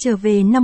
Trở về năm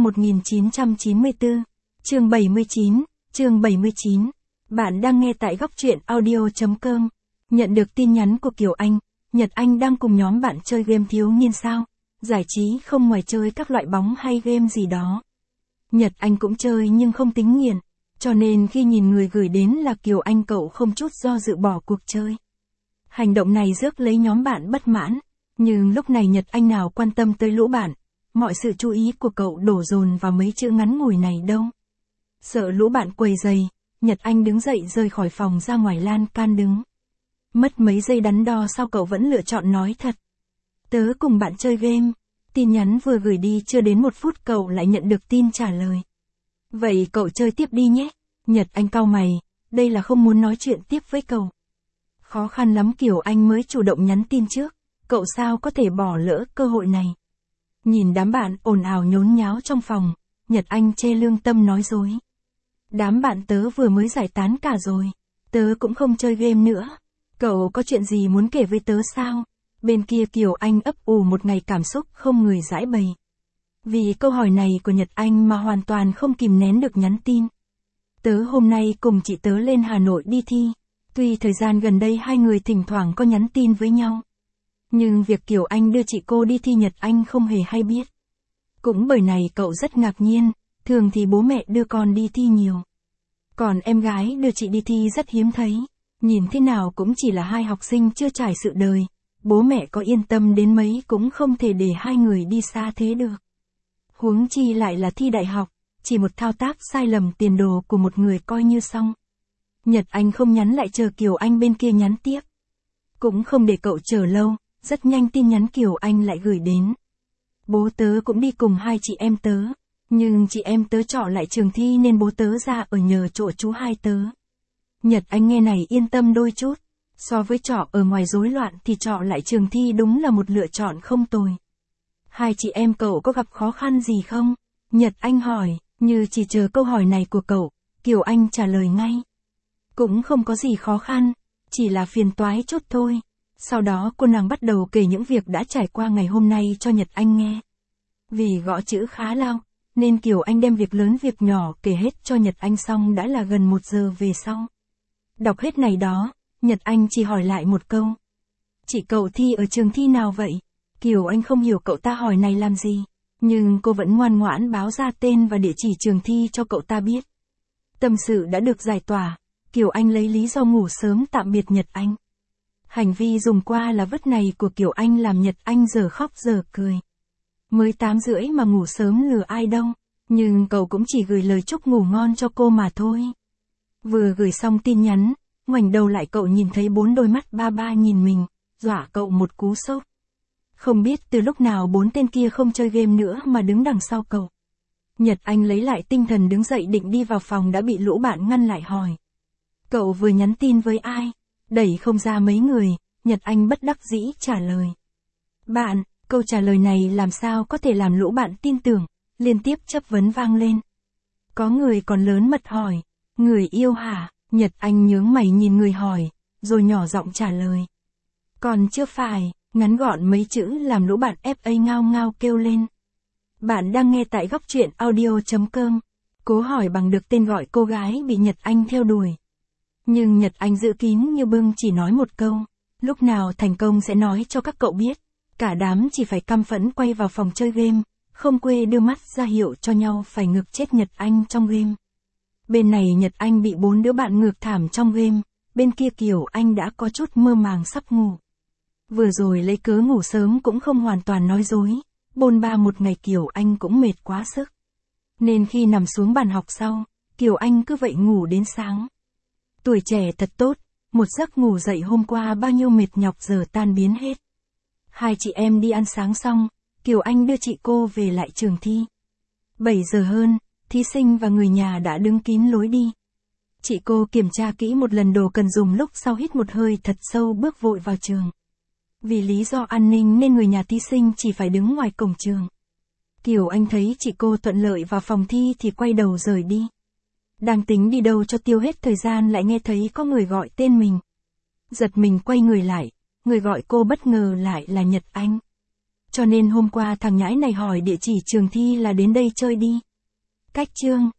1994, chương 79, chương 79. Bạn đang nghe tại góc truyện audio.com. Nhận được tin nhắn của Kiều Anh, Nhật Anh đang cùng nhóm bạn chơi game thiếu niên sao? Giải trí không ngoài chơi các loại bóng hay game gì đó. Nhật Anh cũng chơi nhưng không tính nghiện, cho nên khi nhìn người gửi đến là Kiều Anh cậu không chút do dự bỏ cuộc chơi. Hành động này rước lấy nhóm bạn bất mãn, nhưng lúc này Nhật Anh nào quan tâm tới lũ bạn. Mọi sự chú ý của cậu đổ dồn vào mấy chữ ngắn ngủi này đâu. Sợ lũ bạn quấy rầy, Nhật Anh đứng dậy rời khỏi phòng ra ngoài lan can đứng. Mất mấy giây đắn đo sau cậu vẫn lựa chọn nói thật. Tớ cùng bạn chơi game. Tin nhắn vừa gửi đi chưa đến 1 phút cậu lại nhận được tin trả lời. Vậy cậu chơi tiếp đi nhé. Nhật Anh cau mày, đây là không muốn nói chuyện tiếp với cậu. Khó khăn lắm Kiều Anh mới chủ động nhắn tin trước, cậu sao có thể bỏ lỡ cơ hội này. Nhìn đám bạn ồn ào nhốn nháo trong phòng, Nhật Anh chê lương tâm nói dối. Đám bạn tớ vừa mới giải tán cả rồi, tớ cũng không chơi game nữa. Cậu có chuyện gì muốn kể với tớ sao? Bên kia Kiều Anh ấp ủ một ngày cảm xúc không người giải bày. Vì câu hỏi này của Nhật Anh mà hoàn toàn không kìm nén được nhắn tin. Tớ hôm nay cùng chị tớ lên Hà Nội đi thi. Tuy thời gian gần đây hai người thỉnh thoảng có nhắn tin với nhau. Nhưng việc Kiều Anh đưa chị cô đi thi Nhật Anh không hề hay biết. Cũng bởi này cậu rất ngạc nhiên, thường thì bố mẹ đưa con đi thi nhiều. Còn em gái đưa chị đi thi rất hiếm thấy, nhìn thế nào cũng chỉ là hai học sinh chưa trải sự đời. Bố mẹ có yên tâm đến mấy cũng không thể để hai người đi xa thế được. Huống chi lại là thi đại học, chỉ một thao tác sai lầm tiền đồ của một người coi như xong. Nhật Anh không nhắn lại chờ Kiều Anh bên kia nhắn tiếp. Cũng không để cậu chờ lâu, rất nhanh tin nhắn Kiều Anh lại gửi đến. Bố tớ cũng đi cùng hai chị em tớ, nhưng chị em tớ trọ lại trường thi nên bố tớ ra ở nhờ chỗ chú hai tớ. Nhật Anh nghe này yên tâm đôi chút, so với trọ ở ngoài rối loạn thì trọ lại trường thi đúng là một lựa chọn không tồi. Hai chị em cậu có gặp khó khăn gì không? Nhật Anh hỏi, như chỉ chờ câu hỏi này của cậu, Kiều Anh trả lời ngay. Cũng không có gì khó khăn, chỉ là phiền toái chút thôi. Sau đó cô nàng bắt đầu kể những việc đã trải qua ngày hôm nay cho Nhật Anh nghe. Vì gõ chữ khá lao, nên Kiều Anh đem việc lớn việc nhỏ kể hết cho Nhật Anh xong đã là gần 1 giờ về sau. Đọc hết này đó, Nhật Anh chỉ hỏi lại một câu. Chị cậu thi ở trường thi nào vậy? Kiều Anh không hiểu cậu ta hỏi này làm gì, nhưng cô vẫn ngoan ngoãn báo ra tên và địa chỉ trường thi cho cậu ta biết. Tâm sự đã được giải tỏa, Kiều Anh lấy lý do ngủ sớm tạm biệt Nhật Anh. Hành vi dùng qua là vứt này của Kiều Anh làm Nhật Anh giờ khóc giờ cười. Mới 8:30 mà ngủ sớm lừa ai đâu, nhưng cậu cũng chỉ gửi lời chúc ngủ ngon cho cô mà thôi. Vừa gửi xong tin nhắn, ngoảnh đầu lại cậu nhìn thấy 4 đôi mắt ba ba nhìn mình, dọa cậu một cú sốc. Không biết từ lúc nào 4 tên kia không chơi game nữa mà đứng đằng sau cậu. Nhật Anh lấy lại tinh thần đứng dậy định đi vào phòng đã bị lũ bạn ngăn lại hỏi. Cậu vừa nhắn tin với ai? Đẩy không ra mấy người, Nhật Anh bất đắc dĩ trả lời. Bạn, câu trả lời này làm sao có thể làm lũ bạn tin tưởng, liên tiếp chất vấn vang lên. Có người còn lớn mật hỏi, người yêu hả? Nhật Anh nhướng mày nhìn người hỏi, rồi nhỏ giọng trả lời. Còn chưa phải, ngắn gọn mấy chữ làm lũ bạn FA ngao ngao kêu lên. Bạn đang nghe tại góc truyện audio.com, cố hỏi bằng được tên gọi cô gái bị Nhật Anh theo đuổi. Nhưng Nhật Anh giữ kín như bưng chỉ nói một câu, lúc nào thành công sẽ nói cho các cậu biết. Cả đám chỉ phải căm phẫn quay vào phòng chơi game, không quê đưa mắt ra hiệu cho nhau phải ngược chết Nhật Anh trong game. Bên này Nhật Anh bị 4 đứa bạn ngược thảm trong game, bên kia Kiều Anh đã có chút mơ màng sắp ngủ. Vừa rồi lấy cớ ngủ sớm cũng không hoàn toàn nói dối, bôn ba một ngày Kiều Anh cũng mệt quá sức. Nên khi nằm xuống bàn học sau, Kiều Anh cứ vậy ngủ đến sáng. Tuổi trẻ thật tốt, một giấc ngủ dậy hôm qua bao nhiêu mệt nhọc giờ tan biến hết. Hai chị em đi ăn sáng xong, Kiều Anh đưa chị cô về lại trường thi. 7 giờ hơn, thí sinh và người nhà đã đứng kín lối đi. Chị cô kiểm tra kỹ một lần đồ cần dùng lúc sau hít một hơi thật sâu bước vội vào trường. Vì lý do an ninh nên người nhà thí sinh chỉ phải đứng ngoài cổng trường. Kiều Anh thấy chị cô thuận lợi vào phòng thi thì quay đầu rời đi. Đang tính đi đâu cho tiêu hết thời gian lại nghe thấy có người gọi tên mình. Giật mình quay người lại, người gọi cô bất ngờ lại là Nhật Anh. cho nên hôm qua thằng nhãi này hỏi địa chỉ trường thi là đến đây chơi đi. Cách chương